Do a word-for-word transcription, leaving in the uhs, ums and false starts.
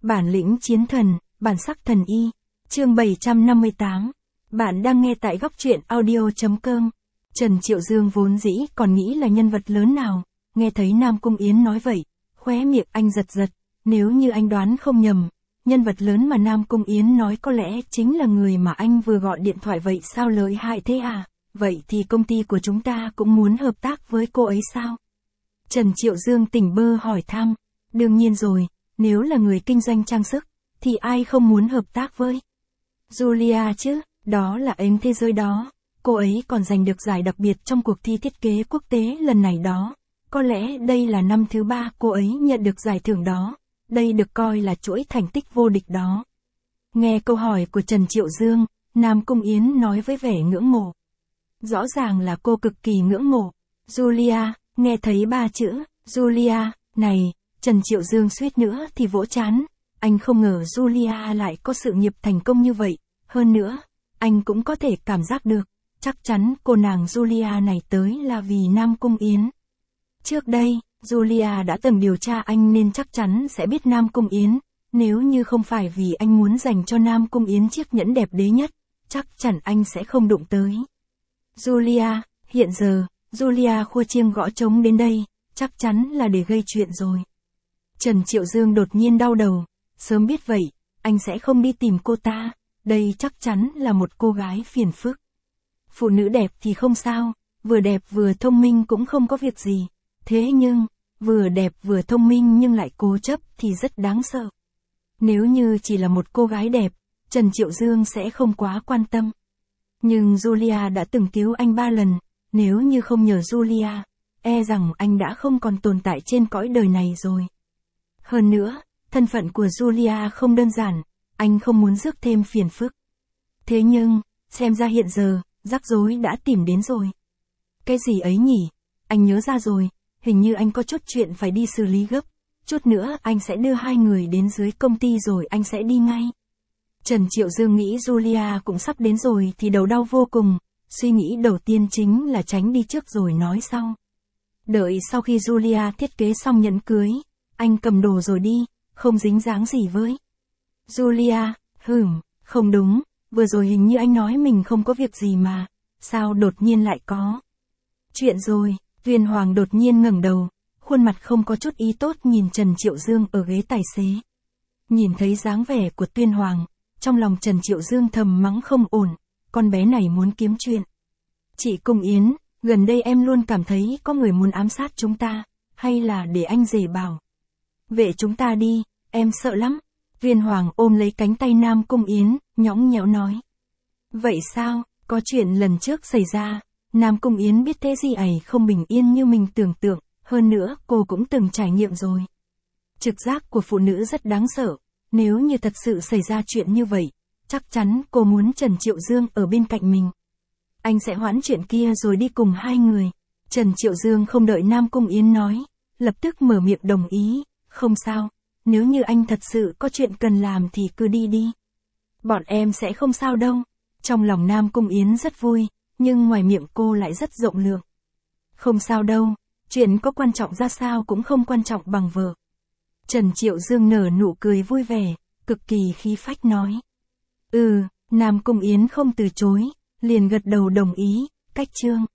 Bản lĩnh chiến thần, bản sắc thần y. Chương bảy trăm năm mươi tám. Bạn đang nghe tại góc truyện audio chấm com. Trần Triệu Dương vốn dĩ còn nghĩ là nhân vật lớn nào, nghe thấy Nam Cung Yến nói vậy, khóe miệng anh giật giật, nếu như anh đoán không nhầm, nhân vật lớn mà Nam Cung Yến nói có lẽ chính là người mà anh vừa gọi điện thoại vậy sao lợi hại thế à, vậy thì công ty của chúng ta cũng muốn hợp tác với cô ấy sao? Trần Triệu Dương tỉnh bơ hỏi thăm, đương nhiên rồi, nếu là người kinh doanh trang sức, thì ai không muốn hợp tác với Julia chứ, đó là ánh thế giới đó. Cô ấy còn giành được giải đặc biệt trong cuộc thi thiết kế quốc tế lần này đó. Có lẽ đây là năm thứ ba cô ấy nhận được giải thưởng đó. Đây được coi là chuỗi thành tích vô địch đó. Nghe câu hỏi của Trần Triệu Dương, Nam Cung Yến nói với vẻ ngưỡng mộ. Rõ ràng là cô cực kỳ ngưỡng mộ. Julia, nghe thấy ba chữ, Julia, này, Trần Triệu Dương suýt nữa thì vỗ trán. Anh không ngờ Julia lại có sự nghiệp thành công như vậy. Hơn nữa, anh cũng có thể cảm giác được. Chắc chắn cô nàng Julia này tới là vì Nam Cung Yến. Trước đây, Julia đã từng điều tra anh nên chắc chắn sẽ biết Nam Cung Yến. Nếu như không phải vì anh muốn dành cho Nam Cung Yến chiếc nhẫn đẹp đế nhất, chắc chắn anh sẽ không đụng tới. Julia, hiện giờ, Julia khua chiêng gõ trống đến đây, chắc chắn là để gây chuyện rồi. Trần Triệu Dương đột nhiên đau đầu, sớm biết vậy, anh sẽ không đi tìm cô ta, đây chắc chắn là một cô gái phiền phức. Phụ nữ đẹp thì không sao, vừa đẹp vừa thông minh cũng không có việc gì. Thế nhưng, vừa đẹp vừa thông minh nhưng lại cố chấp thì rất đáng sợ. Nếu như chỉ là một cô gái đẹp, Trần Triệu Dương sẽ không quá quan tâm. Nhưng Julia đã từng cứu anh ba lần, nếu như không nhờ Julia, e rằng anh đã không còn tồn tại trên cõi đời này rồi. Hơn nữa, thân phận của Julia không đơn giản, anh không muốn rước thêm phiền phức. Thế nhưng, xem ra hiện giờ, rắc rối đã tìm đến rồi. Cái gì ấy nhỉ? Anh nhớ ra rồi, hình như anh có chút chuyện phải đi xử lý gấp. Chút nữa anh sẽ đưa hai người đến dưới công ty rồi anh sẽ đi ngay. Trần Triệu Dương nghĩ Julia cũng sắp đến rồi thì đầu đau vô cùng. Suy nghĩ đầu tiên chính là tránh đi trước rồi nói sau. Đợi sau khi Julia thiết kế xong nhẫn cưới, anh cầm đồ rồi đi, không dính dáng gì với Julia. Hửm, không đúng, vừa rồi hình như anh nói mình không có việc gì mà, sao đột nhiên lại có chuyện rồi. Tuyên Hoàng đột nhiên ngẩng đầu, khuôn mặt không có chút ý tốt nhìn Trần Triệu Dương ở ghế tài xế. Nhìn thấy dáng vẻ của Tuyên Hoàng, trong lòng Trần Triệu Dương thầm mắng không ổn, con bé này muốn kiếm chuyện. Chị Cung Yến, gần đây em luôn cảm thấy có người muốn ám sát chúng ta, hay là để anh rể bảo vệ chúng ta đi, em sợ lắm. Tuyên Hoàng ôm lấy cánh tay Nam Cung Yến, nhõng nhẽo nói. Vậy sao, có chuyện lần trước xảy ra, Nam Cung Yến biết thế gì ấy không bình yên như mình tưởng tượng, hơn nữa cô cũng từng trải nghiệm rồi. Trực giác của phụ nữ rất đáng sợ, nếu như thật sự xảy ra chuyện như vậy, chắc chắn cô muốn Trần Triệu Dương ở bên cạnh mình. Anh sẽ hoãn chuyện kia rồi đi cùng hai người. Trần Triệu Dương không đợi Nam Cung Yến nói, lập tức mở miệng đồng ý, không sao, nếu như anh thật sự có chuyện cần làm thì cứ đi đi. Bọn em sẽ không sao đâu. Trong lòng Nam Cung Yến rất vui, nhưng ngoài miệng cô lại rất rộng lượng. Không sao đâu, chuyện có quan trọng ra sao cũng không quan trọng bằng vợ. Trần Triệu Dương nở nụ cười vui vẻ, cực kỳ khí phách nói. Ừ, Nam Cung Yến không từ chối, liền gật đầu đồng ý, cách chương.